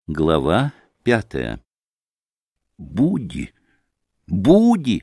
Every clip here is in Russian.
Глава 5. Буди! Буди!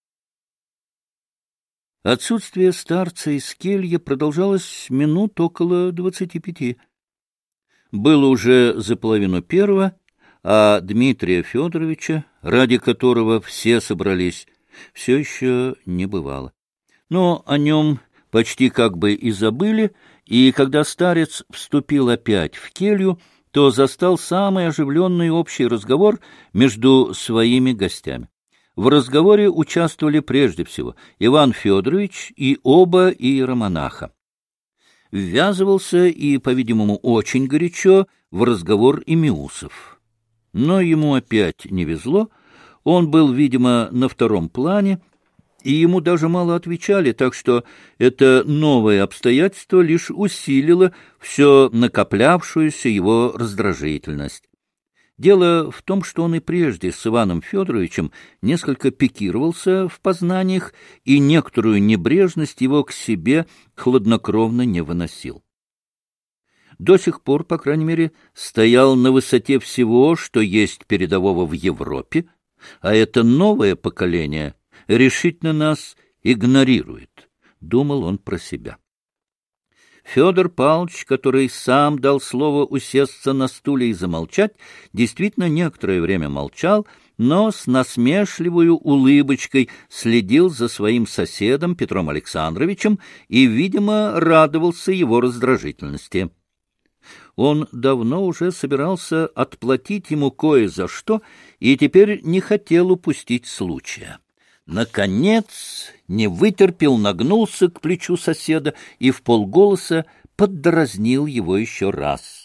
Отсутствие старца из кельи продолжалось минут около 25. Было уже за половину первого, а Дмитрия Федоровича, ради которого все собрались, все еще не бывало. Но о нем почти как бы и забыли, и когда старец вступил опять в келью, то застал самый оживленный общий разговор между своими гостями. В разговоре участвовали прежде всего Иван Федорович и оба иеромонаха. Ввязывался и, по-видимому, очень горячо в разговор и Миусов. Но ему опять не везло, он был, видимо, на втором плане, и ему даже мало отвечали, так что это новое обстоятельство лишь усилило все накоплявшуюся его раздражительность. Дело в том, что он и прежде с Иваном Федоровичем несколько пикировался в познаниях, и некоторую небрежность его к себе хладнокровно не выносил. До сих пор, по крайней мере, стоял на высоте всего, что есть передового в Европе, а это новое поколение решительно нас игнорирует, — думал он про себя. Федор Павлович, который сам дал слово усесться на стуле и замолчать, действительно некоторое время молчал, но с насмешливой улыбочкой следил за своим соседом Петром Александровичем и, видимо, радовался его раздражительности. Он давно уже собирался отплатить ему кое за что и теперь не хотел упустить случая. Наконец не вытерпел, нагнулся к плечу соседа и вполголоса поддразнил его еще раз.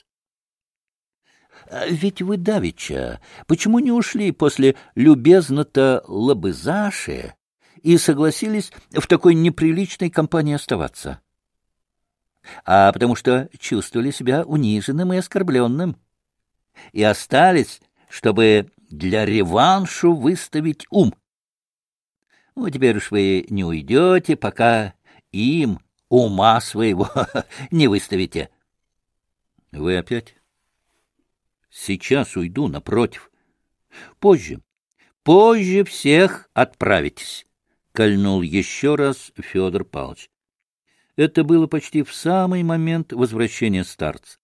— Ведь вы давеча почему не ушли после любезно-то лобызаши и согласились в такой неприличной компании оставаться? — А потому что чувствовали себя униженным и оскорбленным. И остались, чтобы для реваншу выставить ум. Ну, теперь уж вы не уйдете, пока им ума своего не выставите. — Вы опять? — Сейчас уйду, напротив. — Позже всех отправитесь, — кольнул еще раз Федор Павлович. Это было почти в самый момент возвращения старца.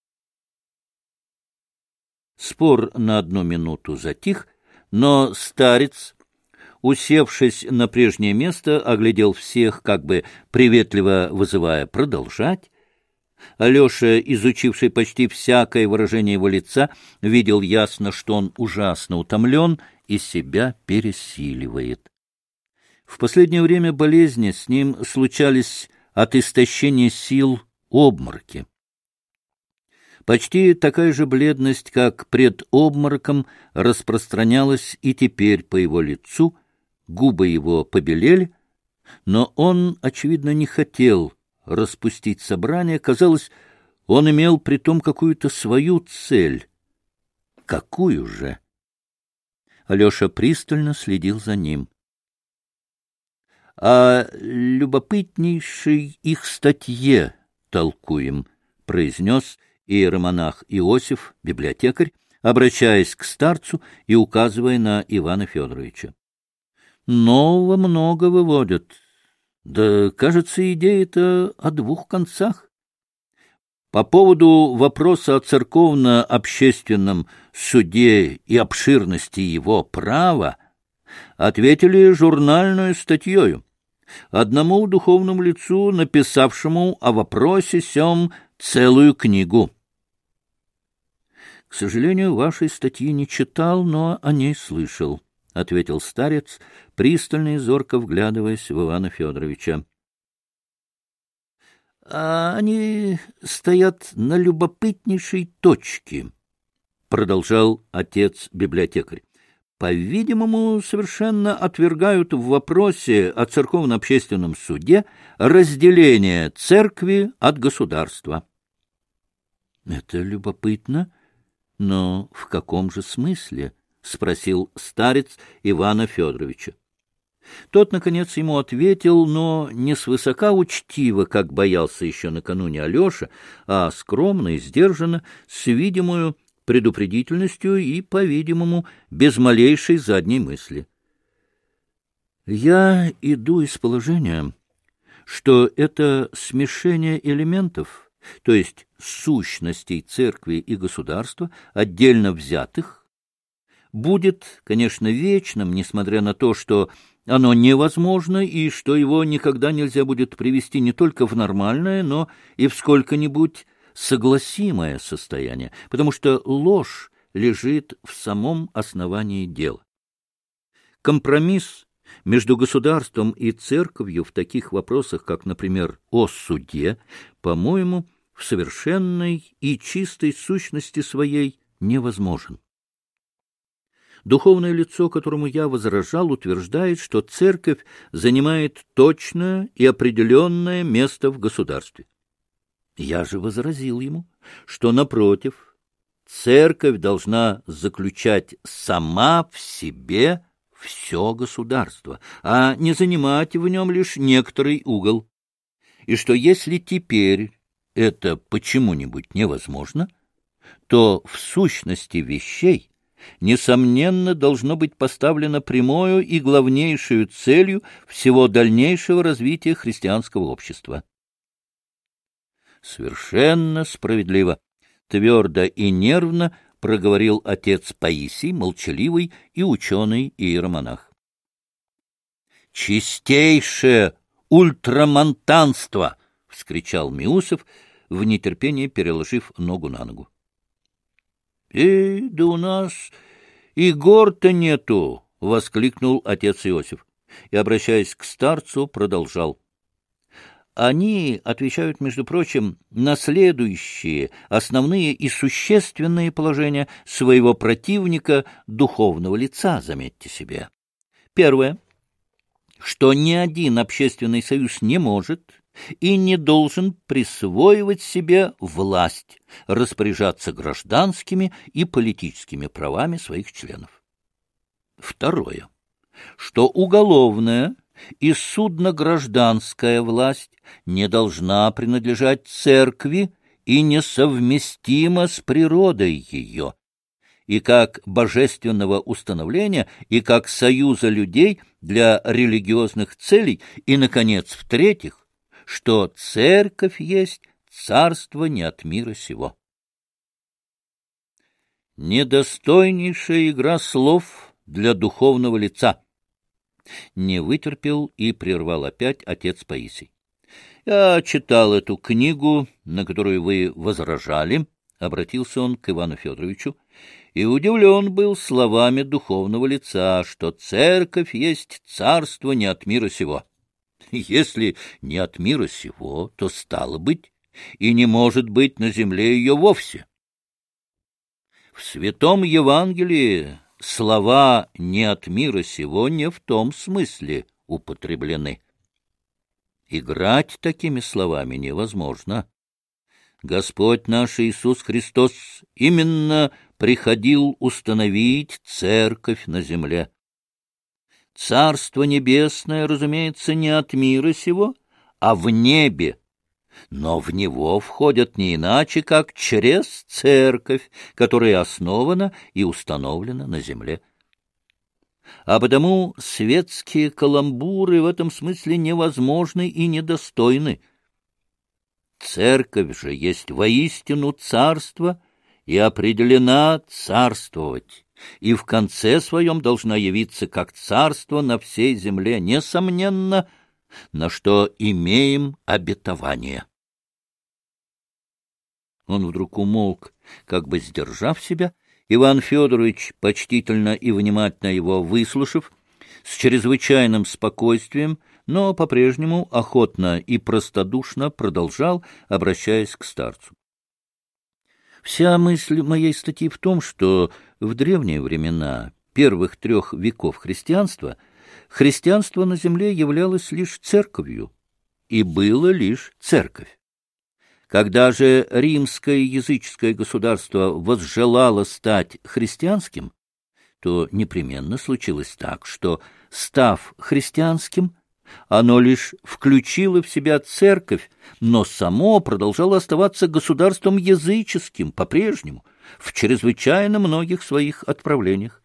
Спор на одну минуту затих, но старец, усевшись на прежнее место, оглядел всех, как бы приветливо вызывая продолжать. Алеша, изучивший почти всякое выражение его лица, видел ясно, что он ужасно утомлен и себя пересиливает. В последнее время болезни с ним случались от истощения сил обмороки. Почти такая же бледность, как пред обмороком, распространялась и теперь по его лицу. Губы его побелели, но он, очевидно, не хотел распустить собрание. Казалось, он имел притом какую-то свою цель. Какую же? Алеша пристально следил за ним. — О любопытнейшей их статье толкуем, — произнес иеромонах Иосиф, библиотекарь, обращаясь к старцу и указывая на Ивана Федоровича. Нового много выводят. Да, кажется, идея-то о двух концах. По поводу вопроса о церковно-общественном суде и обширности его права ответили журнальную статьёю, одному духовному лицу, написавшему о вопросе сём целую книгу. — К сожалению, вашей статьи не читал, но о ней слышал, — ответил старец, пристально и зорко вглядываясь в Ивана Федоровича. — А они стоят на любопытнейшей точке, — продолжал отец-библиотекарь. — По-видимому, совершенно отвергают в вопросе о церковно-общественном суде разделение церкви от государства. — Это любопытно, но в каком же смысле? — спросил старец Ивана Федоровича. Тот, наконец, ему ответил, но не свысока учтиво, как боялся еще накануне Алеша, а скромно и сдержанно, с видимою предупредительностью и, по-видимому, без малейшей задней мысли. Я иду из положения, что это смешение элементов, то есть сущностей церкви и государства, отдельно взятых, будет, конечно, вечным, несмотря на то, что оно невозможно и что его никогда нельзя будет привести не только в нормальное, но и в сколько-нибудь согласимое состояние, потому что ложь лежит в самом основании дела. Компромисс между государством и церковью в таких вопросах, как, например, о суде, по-моему, в совершенной и чистой сущности своей невозможен. Духовное лицо, которому я возражал, утверждает, что церковь занимает точное и определенное место в государстве. Я же возразил ему, что, напротив, церковь должна заключать сама в себе все государство, а не занимать в нем лишь некоторый угол, и что если теперь это почему-нибудь невозможно, то в сущности вещей несомненно должно быть поставлено прямою и главнейшую целью всего дальнейшего развития христианского общества. Совершенно справедливо, твердо и нервно проговорил отец Паисий, молчаливый и ученый иеромонах. «Чистейшее ультрамонтанство!» — вскричал Миусов, в нетерпении переложив ногу на ногу. Да у нас и гор-то нету! — воскликнул отец Иосиф и, обращаясь к старцу, продолжал. Они отвечают, между прочим, на следующие основные и существенные положения своего противника, духовного лица, заметьте себе. Первое, что ни один общественный союз не может и не должен присвоивать себе власть, распоряжаться гражданскими и политическими правами своих членов. Второе, что уголовная и судно-гражданская власть не должна принадлежать церкви и несовместима с природой ее, и как божественного установления, и как союза людей для религиозных целей, и, наконец, в-третьих, что церковь есть царство не от мира сего. Недостойнейшая игра слов для духовного лица. Не вытерпел и прервал опять отец Паисий. Я читал эту книгу, на которую вы возражали, — обратился он к Ивану Федоровичу, — и удивлен был словами духовного лица, что церковь есть царство не от мира сего. Если не от мира сего, то стало быть, и не может быть на земле ее вовсе. В Святом Евангелии слова «не от мира сего» не в том смысле употреблены. Играть такими словами невозможно. Господь наш Иисус Христос именно приходил установить церковь на земле. Царство небесное, разумеется, не от мира сего, а в небе, но в него входят не иначе, как через церковь, которая основана и установлена на земле. А потому светские каламбуры в этом смысле невозможны и недостойны. Церковь же есть воистину царство и определена царствовать, и в конце своем должна явиться как царство на всей земле, несомненно, на что имеем обетование. Он вдруг умолк, как бы сдержав себя. Иван Федорович, почтительно и внимательно его выслушав, с чрезвычайным спокойствием, но по-прежнему охотно и простодушно продолжал, обращаясь к старцу. Вся мысль моей статьи в том, что в древние времена, первых 3 веков христианства, христианство на земле являлось лишь церковью, и было лишь церковь. Когда же римское языческое государство возжелало стать христианским, то непременно случилось так, что, став христианским, оно лишь включило в себя церковь, но само продолжало оставаться государством языческим по-прежнему, в чрезвычайно многих своих отправлениях.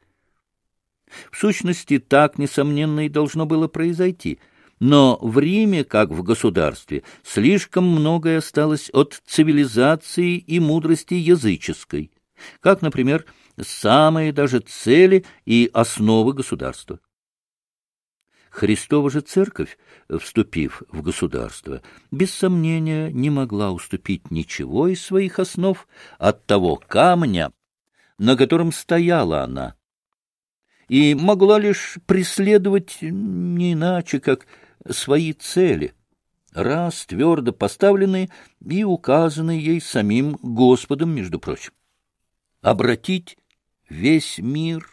В сущности, так, несомненно, и должно было произойти. Но в Риме, как в государстве, слишком многое осталось от цивилизации и мудрости языческой, как, например, самые даже цели и основы государства. Христова же церковь, вступив в государство, без сомнения не могла уступить ничего из своих основ от того камня, на котором стояла она, и могла лишь преследовать не иначе, как свои цели, раз твердо поставленные и указанные ей самим Господом, между прочим. Обратить весь мир,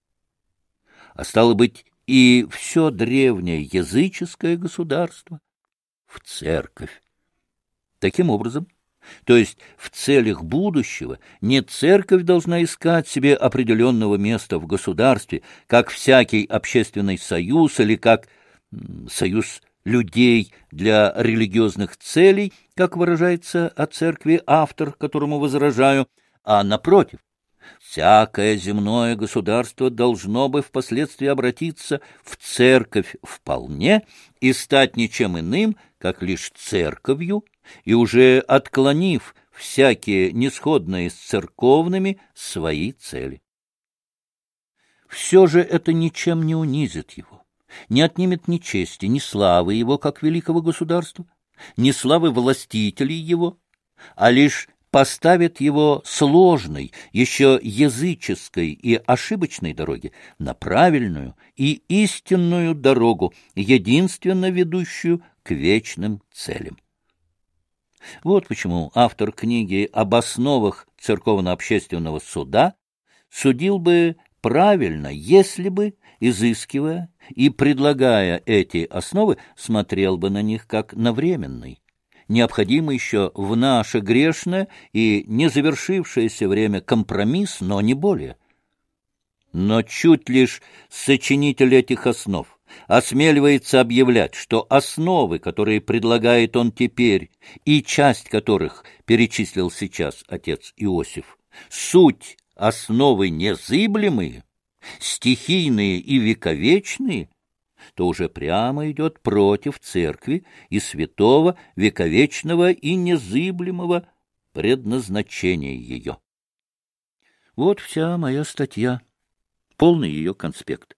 а стало быть, и все древнее языческое государство в церковь. Таким образом, то есть в целях будущего, не церковь должна искать себе определенного места в государстве, как всякий общественный союз или как союз людей для религиозных целей, как выражается о церкви автор, которому возражаю, а напротив, всякое земное государство должно бы впоследствии обратиться в церковь вполне и стать ничем иным, как лишь церковью, и уже отклонив всякие несходные с церковными свои цели. Все же это ничем не унизит его, не отнимет ни чести, ни славы его, как великого государства, ни славы властителей его, а лишь поставит его сложной, еще языческой и ошибочной дороги на правильную и истинную дорогу, единственно ведущую к вечным целям. Вот почему автор книги об основах церковно-общественного суда судил бы правильно, если бы, изыскивая и предлагая эти основы, смотрел бы на них как на временный, необходимо еще в наше грешное и не завершившееся время компромисс, но не более. Но чуть лишь сочинитель этих основ осмеливается объявлять, что основы, которые предлагает он теперь, и часть которых перечислил сейчас отец Иосиф, суть основы незыблемые, стихийные и вековечные, то уже прямо идет против церкви и святого, вековечного и незыблемого предназначения ее. Вот вся моя статья, полный ее конспект.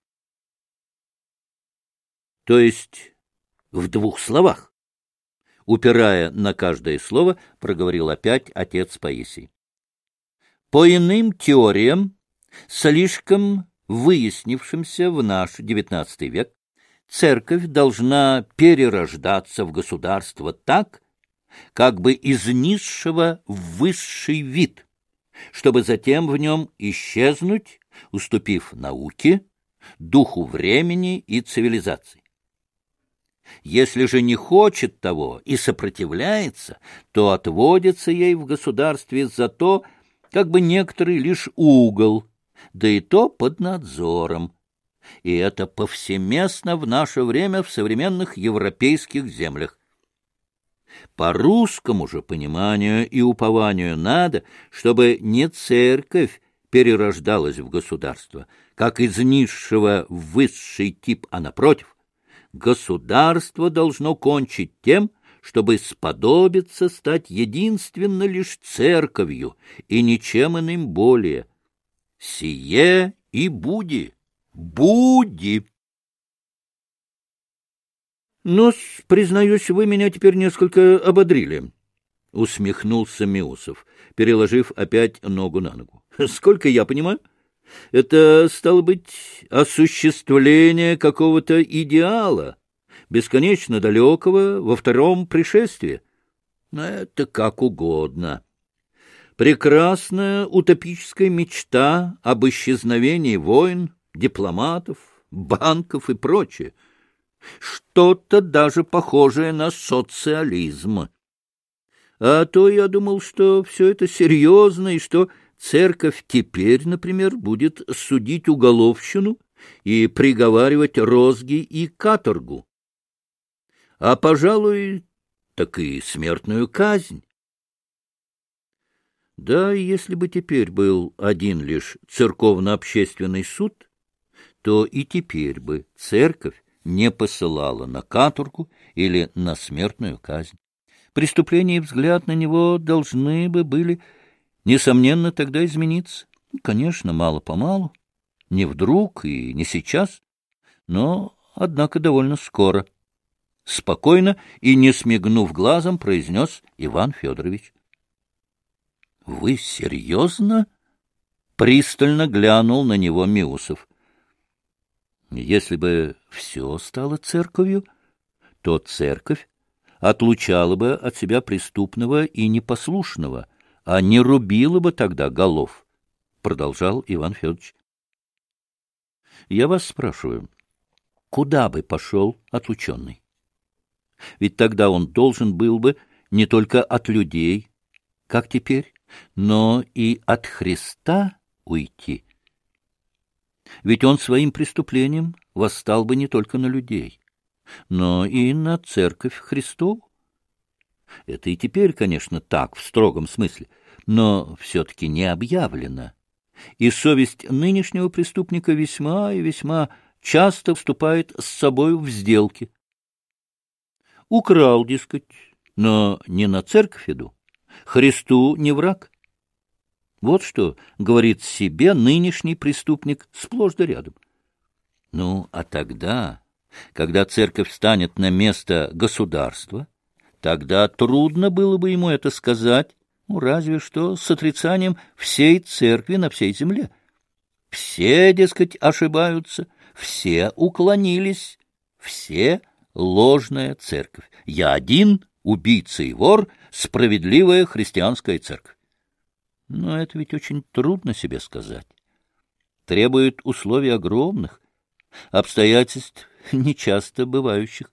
То есть в 2 словах, упирая на каждое слово, проговорил опять отец Паисий. По иным теориям, слишком выяснившимся в наш XIX век, церковь должна перерождаться в государство так, как бы из низшего в высший вид, чтобы затем в нем исчезнуть, уступив науке, духу времени и цивилизации. Если же не хочет того и сопротивляется, то отводится ей в государстве за то, как бы некоторый лишь угол, да и то под надзором. И это повсеместно в наше время в современных европейских землях. По русскому же пониманию и упованию надо, чтобы не церковь перерождалась в государство, как из низшего в высший тип, а напротив, государство должно кончить тем, чтобы сподобиться стать единственно лишь церковью и ничем иным более. Сие и буди. Буди. Но, признаюсь, вы меня теперь несколько ободрили, — усмехнулся Миусов, переложив опять ногу на ногу. Сколько я понимаю, это, стало быть, осуществление какого-то идеала, бесконечно далекого во втором пришествии. Это как угодно. Прекрасная утопическая мечта об исчезновении войн, дипломатов, банков и прочее. Что-то даже похожее на социализм. А то я думал, что все это серьезно, и что церковь теперь, например, будет судить уголовщину и приговаривать розги и каторгу. А, пожалуй, так и смертную казнь. Да, если бы теперь был один лишь церковно-общественный суд, то и теперь бы церковь не посылала на каторгу или на смертную казнь. Преступление и взгляд на него должны бы были, несомненно, тогда измениться. Конечно, мало-помалу, не вдруг и не сейчас, но, однако, довольно скоро. Спокойно и не смигнув глазом, произнес Иван Федорович. — Вы серьезно? — пристально глянул на него Миусов. — Если бы все стало церковью, то церковь отлучала бы от себя преступного и непослушного, а не рубила бы тогда голов, — продолжал Иван Федорович. — Я вас спрашиваю, куда бы пошел отлученный? Ведь тогда он должен был бы не только от людей, как теперь, но и от Христа уйти. Ведь он своим преступлением восстал бы не только на людей, но и на Церковь Христову. Это и теперь, конечно, так, в строгом смысле, но все-таки не объявлено. И совесть нынешнего преступника весьма и весьма часто вступает с собой в сделки. Украл, дескать, но не на церковь иду, Христу не враг. Вот что говорит себе нынешний преступник сплошь да рядом. Ну, а тогда, когда церковь станет на место государства, тогда трудно было бы ему это сказать, ну, разве что с отрицанием всей церкви на всей земле. Все, дескать, ошибаются, все уклонились, все ложная церковь. Я один, убийца и вор, справедливая христианская церковь. Но это ведь очень трудно себе сказать. Требует условий огромных, обстоятельств нечасто бывающих.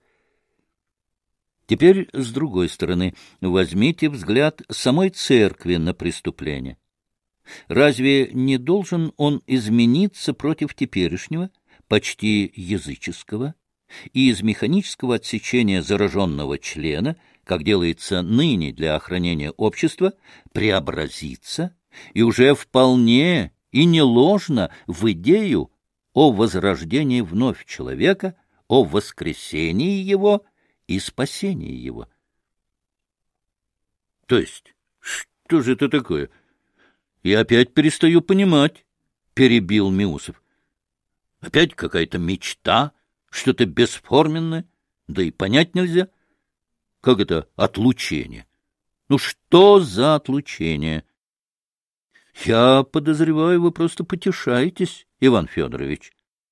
Теперь, с другой стороны, возьмите взгляд самой церкви на преступление. Разве не должен он измениться против теперешнего, почти языческого, и из механического отсечения зараженного члена, как делается ныне для охранения общества, преобразиться и уже вполне и не ложно в идею о возрождении вновь человека, о воскресении его и спасении его? То есть, что же это такое? Я опять перестаю понимать, — перебил Миусов. Опять какая-то мечта, что-то бесформенное, да и понять нельзя. Как это отлучение? Ну что за отлучение? Я подозреваю, вы просто потешаетесь, Иван Федорович.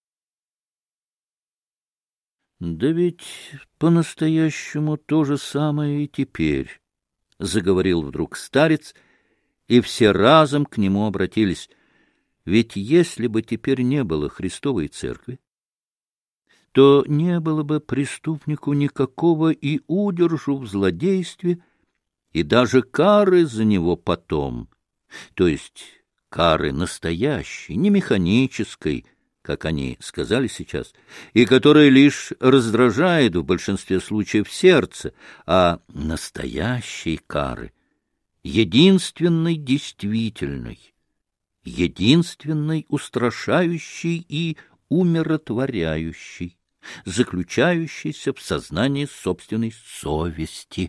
Да ведь по-настоящему то же самое и теперь, — заговорил вдруг старец, и все разом к нему обратились. Ведь если бы теперь не было Христовой Церкви, то не было бы преступнику никакого и удержу в злодействе, и даже кары за него потом, то есть кары настоящей, не механической, как они сказали сейчас, и которая лишь раздражает в большинстве случаев сердце, а настоящей кары, единственной действительной, единственной устрашающей и умиротворяющей, заключающейся в сознании собственной совести.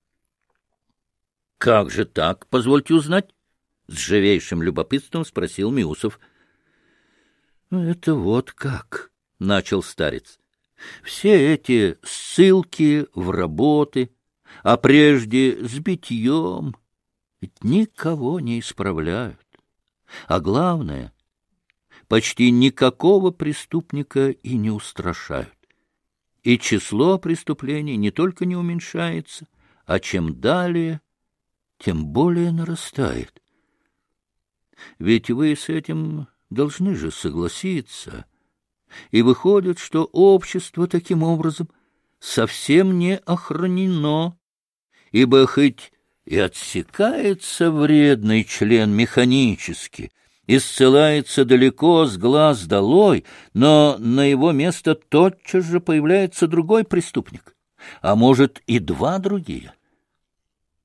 — Как же так, позвольте узнать? — с живейшим любопытством спросил Миусов. — Это вот как, — начал старец. — Все эти ссылки в работы, а прежде с битьем, ведь никого не исправляют. А главное, почти никакого преступника и не устрашают. И число преступлений не только не уменьшается, а чем далее, тем более нарастает. Ведь вы с этим должны же согласиться. И выходит, что общество таким образом совсем не охранено, ибо хоть и отсекается вредный член механически, и ссылается далеко с глаз долой, но на его место тотчас же появляется другой преступник, а может и два другие.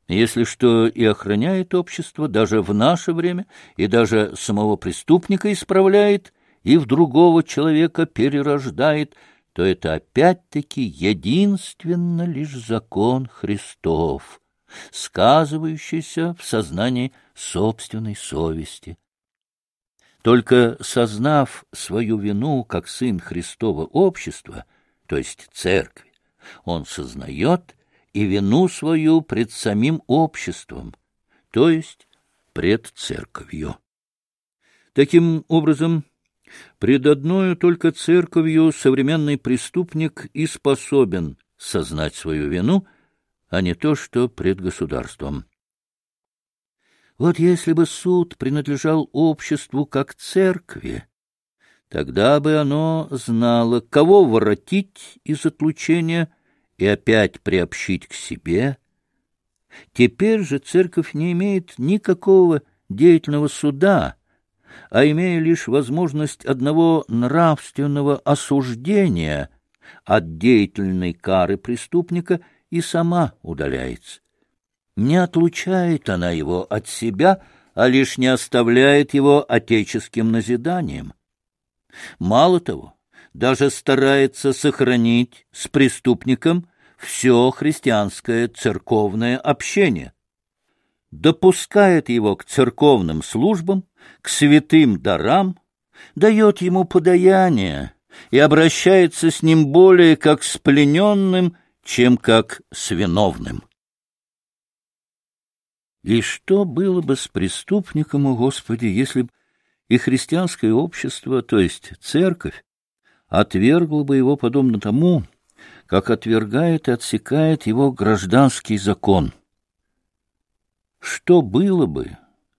если что и охраняет общество даже в наше время, и даже самого преступника исправляет, и в другого человека перерождает, то это опять-таки единственно лишь закон Христов, сказывающийся в сознании собственной совести. Только сознав свою вину как сын Христова общества, то есть церкви, он сознает и вину свою пред самим обществом, то есть пред церковью. Таким образом, пред одною только церковью современный преступник и способен сознать свою вину, а не то, что пред государством. Вот если бы суд принадлежал обществу как церкви, тогда бы оно знало, кого воротить из отлучения и опять приобщить к себе. Теперь же церковь не имеет никакого деятельного суда, а имея лишь возможность одного нравственного осуждения от деятельной кары преступника, и сама удаляется. Не отлучает она его от себя, а лишь не оставляет его отеческим назиданием. Мало того, даже старается сохранить с преступником все христианское церковное общение, допускает его к церковным службам, к святым дарам, дает ему подаяние и обращается с ним более как с плененным, чем как с виновным. И что было бы с преступником, о Господи, если бы и христианское общество, то есть церковь, отвергло бы его подобно тому, как отвергает и отсекает его гражданский закон? Что было бы,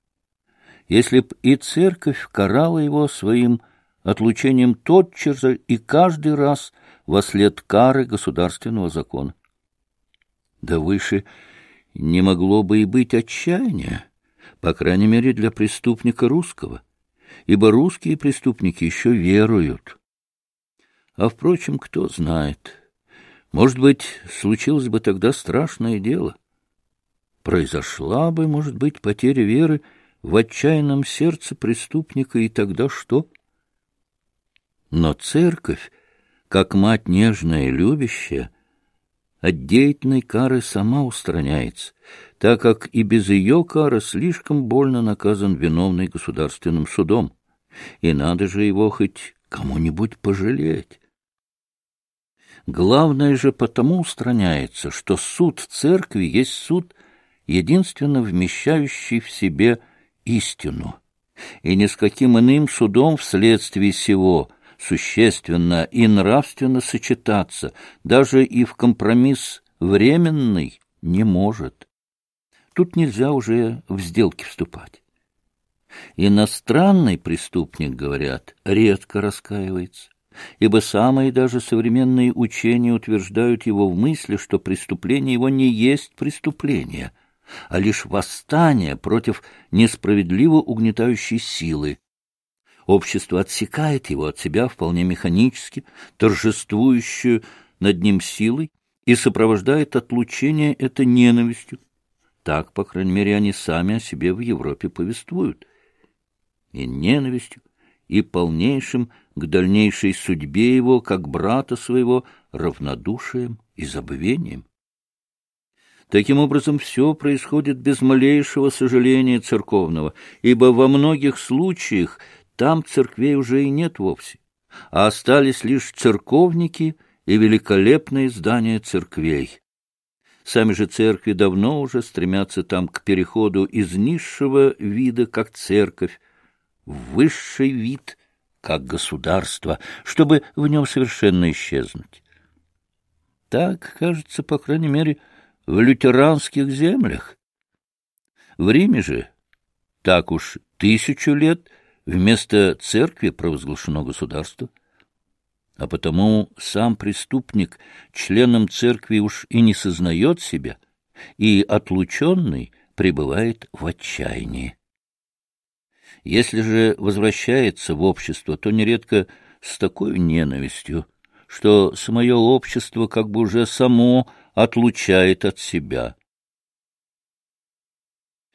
если б и церковь карала его своим отлучением тотчас же и каждый раз вослед кары государственного закона? Да выше не могло бы и быть отчаяния, по крайней мере для преступника русского, ибо русские преступники еще веруют. А, впрочем, кто знает, может быть, случилось бы тогда страшное дело. Произошла бы, может быть, потеря веры в отчаянном сердце преступника, и тогда что? Но церковь, как мать нежная и любящая, от деятельной кары сама устраняется, так как и без ее кары слишком больно наказан виновный государственным судом, и надо же его хоть кому-нибудь пожалеть. Главное же потому устраняется, что суд церкви есть суд, единственно вмещающий в себе истину, и ни с каким иным судом вследствие сего существенно и нравственно сочетаться, даже и в компромисс временный, не может. Тут нельзя уже в сделки вступать. Иностранный преступник, говорят, редко раскаивается, ибо самые даже современные учения утверждают его в мысли, что преступление его не есть преступление, а лишь восстание против несправедливо угнетающей силы. Общество отсекает его от себя вполне механически, торжествующую над ним силой, и сопровождает отлучение это ненавистью. Так, по крайней мере, они сами о себе в Европе повествуют. И ненавистью, и полнейшим к дальнейшей судьбе его, как брата своего, равнодушием и забвением. Таким образом, все происходит без малейшего сожаления церковного, ибо во многих случаях там церквей уже и нет вовсе, а остались лишь церковники и великолепные здания церквей. Сами же церкви давно уже стремятся там к переходу из низшего вида, как церковь, в высший вид, как государство, чтобы в нем совершенно исчезнуть. Так, кажется, по крайней мере, в лютеранских землях. В Риме же так уж 1000 лет вместо церкви провозглашено государство, а потому сам преступник членом церкви уж и не сознает себя, и отлученный пребывает в отчаянии. Если же возвращается в общество, то нередко с такой ненавистью, что самое общество как бы уже само отлучает от себя.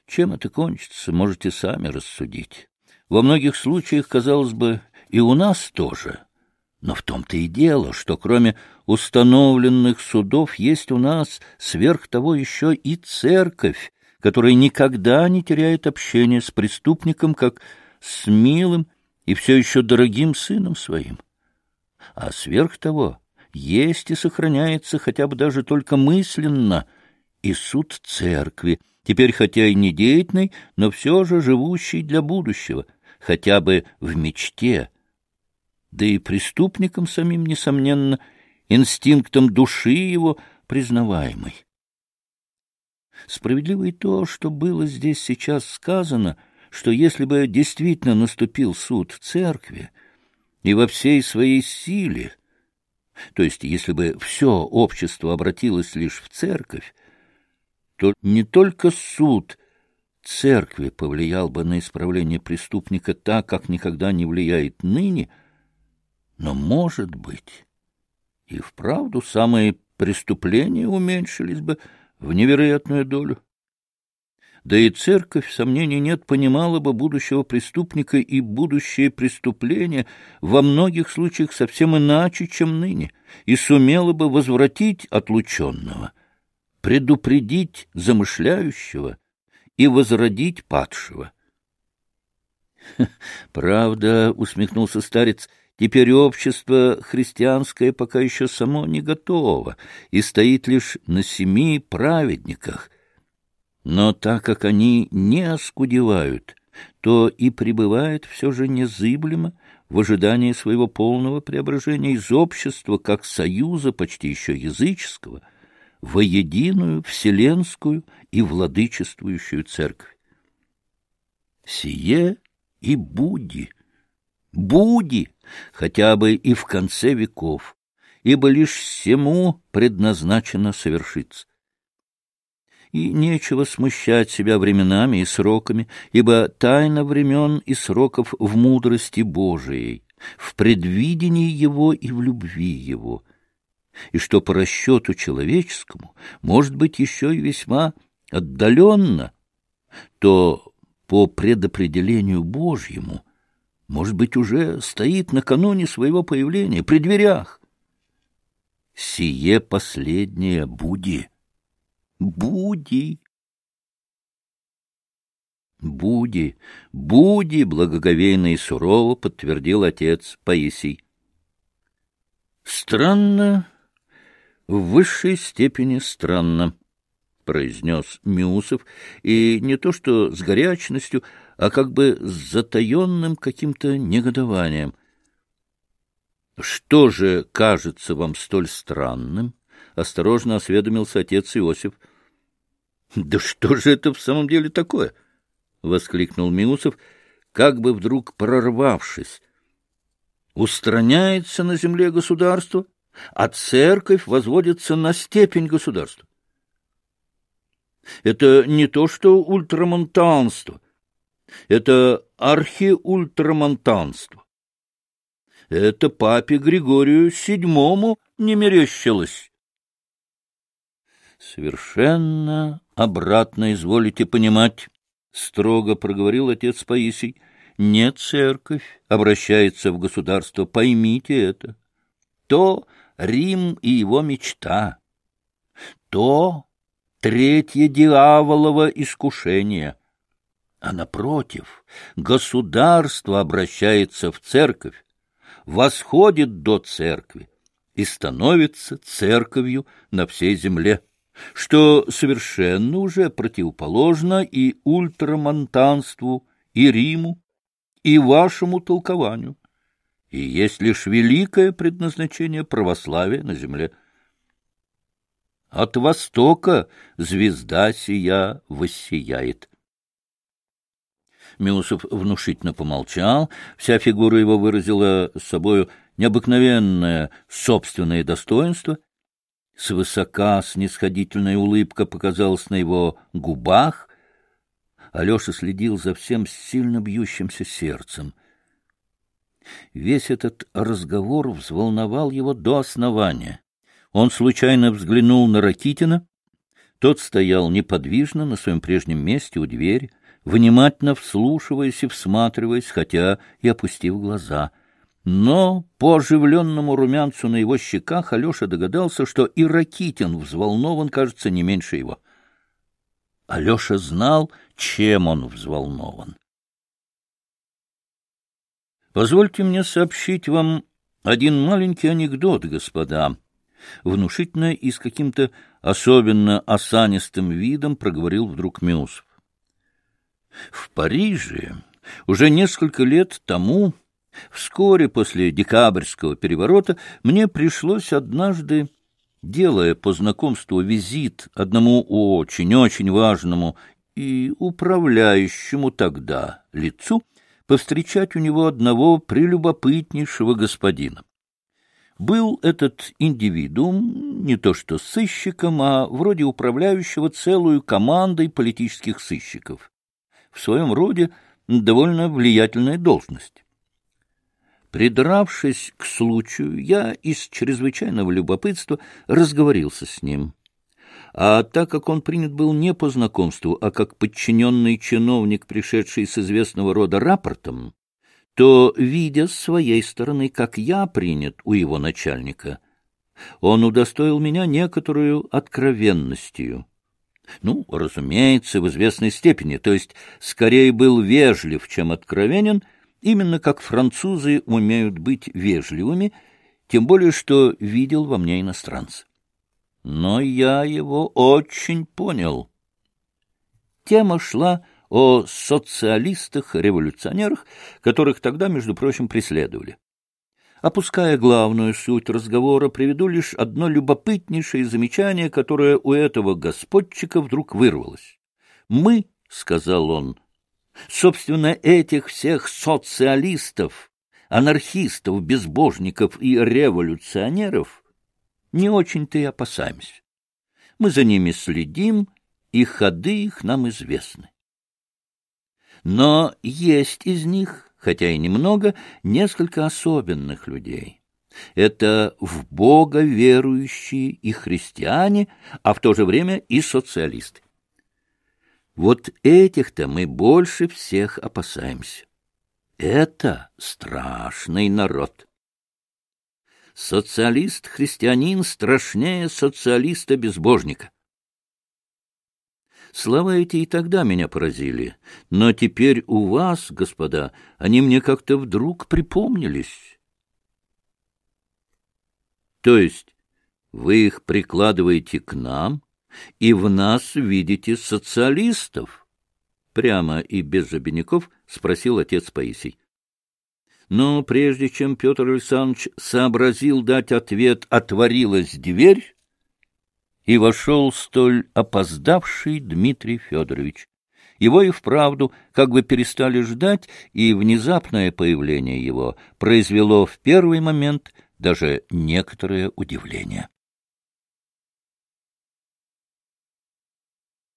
Чем это кончится, можете сами рассудить. Во многих случаях, казалось бы, и у нас тоже. Но в том-то и дело, что кроме установленных судов есть у нас сверх того еще и церковь, которая никогда не теряет общения с преступником, как с милым и все еще дорогим сыном своим. А сверх того есть и сохраняется хотя бы даже только мысленно и суд церкви, теперь хотя и не деятельный, но все же живущий для будущего, хотя бы в мечте, да и преступником самим, несомненно, инстинктом души его признаваемый. Справедливо и то, что было здесь сейчас сказано, что если бы действительно наступил суд церкви и во всей своей силе, то есть если бы все общество обратилось лишь в церковь, то не только суд церкви повлиял бы на исправление преступника так, как никогда не влияет ныне, но, может быть, и вправду самые преступления уменьшились бы в невероятную долю. Да и церковь, сомнений нет, понимала бы будущего преступника и будущее преступление во многих случаях совсем иначе, чем ныне, и сумела бы возвратить отлученного, предупредить замышляющего и возродить падшего. — Правда, — усмехнулся старец, — теперь общество христианское пока еще само не готово и стоит лишь на 7 праведниках. Но так как они не оскудевают, то и пребывает все же незыблемо в ожидании своего полного преображения из общества, как союза почти еще языческого, во единую вселенскую и владычествующую церковь. Сие и буди, хотя бы и в конце веков, ибо лишь всему предназначено совершиться. И нечего смущать себя временами и сроками, ибо тайна времен и сроков в мудрости Божией, в предвидении Его и в любви Его, и что по расчету человеческому может быть еще и весьма отдаленно, то по предопределению Божьему может быть, уже стоит накануне своего появления, при дверях. Сие последнее буди. Буди, благоговейно и сурово подтвердил отец Паисий. Странно, в высшей степени странно, произнес Миусов, и не то что с горячностью, а как бы с затаенным каким-то негодованием. — Что же кажется вам столь странным? — осторожно осведомился отец Иосиф. — Да что же это в самом деле такое? — воскликнул Миусов, как бы вдруг прорвавшись. — Устраняется на земле государство, а церковь возводится на степень государства. Это не то что ультрамонтанство, это архиультрамонтанство. Это папе Григорию VII не мерещилось. — Совершенно обратно изволите понимать, — строго проговорил отец Паисий. — Не церковь обращается в государство, поймите это. То Рим и его мечта, то третье дьяволово искушение. А напротив, государство обращается в церковь, восходит до церкви и становится церковью на всей земле, что совершенно уже противоположно и ультрамонтанству, и Риму, и вашему толкованию, и есть лишь великое предназначение православия на земле. От востока звезда сия воссияет. Миусов внушительно помолчал, вся фигура его выразила собою необыкновенное собственное достоинство. Свысока снисходительная улыбка показалась на его губах. Алеша следил за всем с сильно бьющимся сердцем. Весь этот разговор взволновал его до основания. Он случайно взглянул на Ракитина. Тот стоял неподвижно на своем прежнем месте у двери, внимательно вслушиваясь и всматриваясь, хотя и опустив глаза. Но по оживленному румянцу на его щеках Алеша догадался, что и Ракитин взволнован, кажется, не меньше его. Алеша знал, чем он взволнован. «Позвольте мне сообщить вам один маленький анекдот, господа», — внушительно и с каким-то особенно осанистым видом проговорил вдруг Миусов. «В Париже уже несколько лет тому, вскоре после декабрьского переворота, мне пришлось однажды, делая по знакомству визит одному очень-очень важному и управляющему тогда лицу, повстречать у него одного прелюбопытнейшего господина. Был этот индивидуум не то что сыщиком, а вроде управляющего целую командой политических сыщиков. В своем роде довольно влиятельная должность. Придравшись к случаю, я из чрезвычайного любопытства разговорился с ним. А так как он принят был не по знакомству, а как подчиненный чиновник, пришедший с известного рода рапортом, то, видя с своей стороны, как я принят у его начальника, он удостоил меня некоторую откровенностью. Ну, разумеется, в известной степени, то есть скорее был вежлив, чем откровенен, именно как французы умеют быть вежливыми, тем более что видел во мне иностранца. Но я его очень понял. Тема шла о социалистах-революционерах, которых тогда, между прочим, преследовали. Опуская главную суть разговора, приведу лишь одно любопытнейшее замечание, которое у этого господчика вдруг вырвалось. «Мы, — сказал он, — собственно, этих всех социалистов, анархистов, безбожников и революционеров не очень-то и опасаемся. Мы за ними следим, и ходы их нам известны. Но есть из них, хотя и немного, несколько особенных людей. Это в Бога верующие и христиане, а в то же время и социалисты. Вот этих-то мы больше всех опасаемся. Это страшный народ. Социалист-христианин страшнее социалиста-безбожника. Слова эти и тогда меня поразили, но теперь у вас, господа, они мне как-то вдруг припомнились. То есть вы их прикладываете к нам и в нас видите социалистов? Прямо и без обиняков спросил отец Паисий. Но прежде чем Петр Александрович сообразил дать ответ, отворилась дверь, и вошел столь опоздавший Дмитрий Федорович. Его и вправду как бы перестали ждать, и внезапное появление его произвело в первый момент даже некоторое удивление.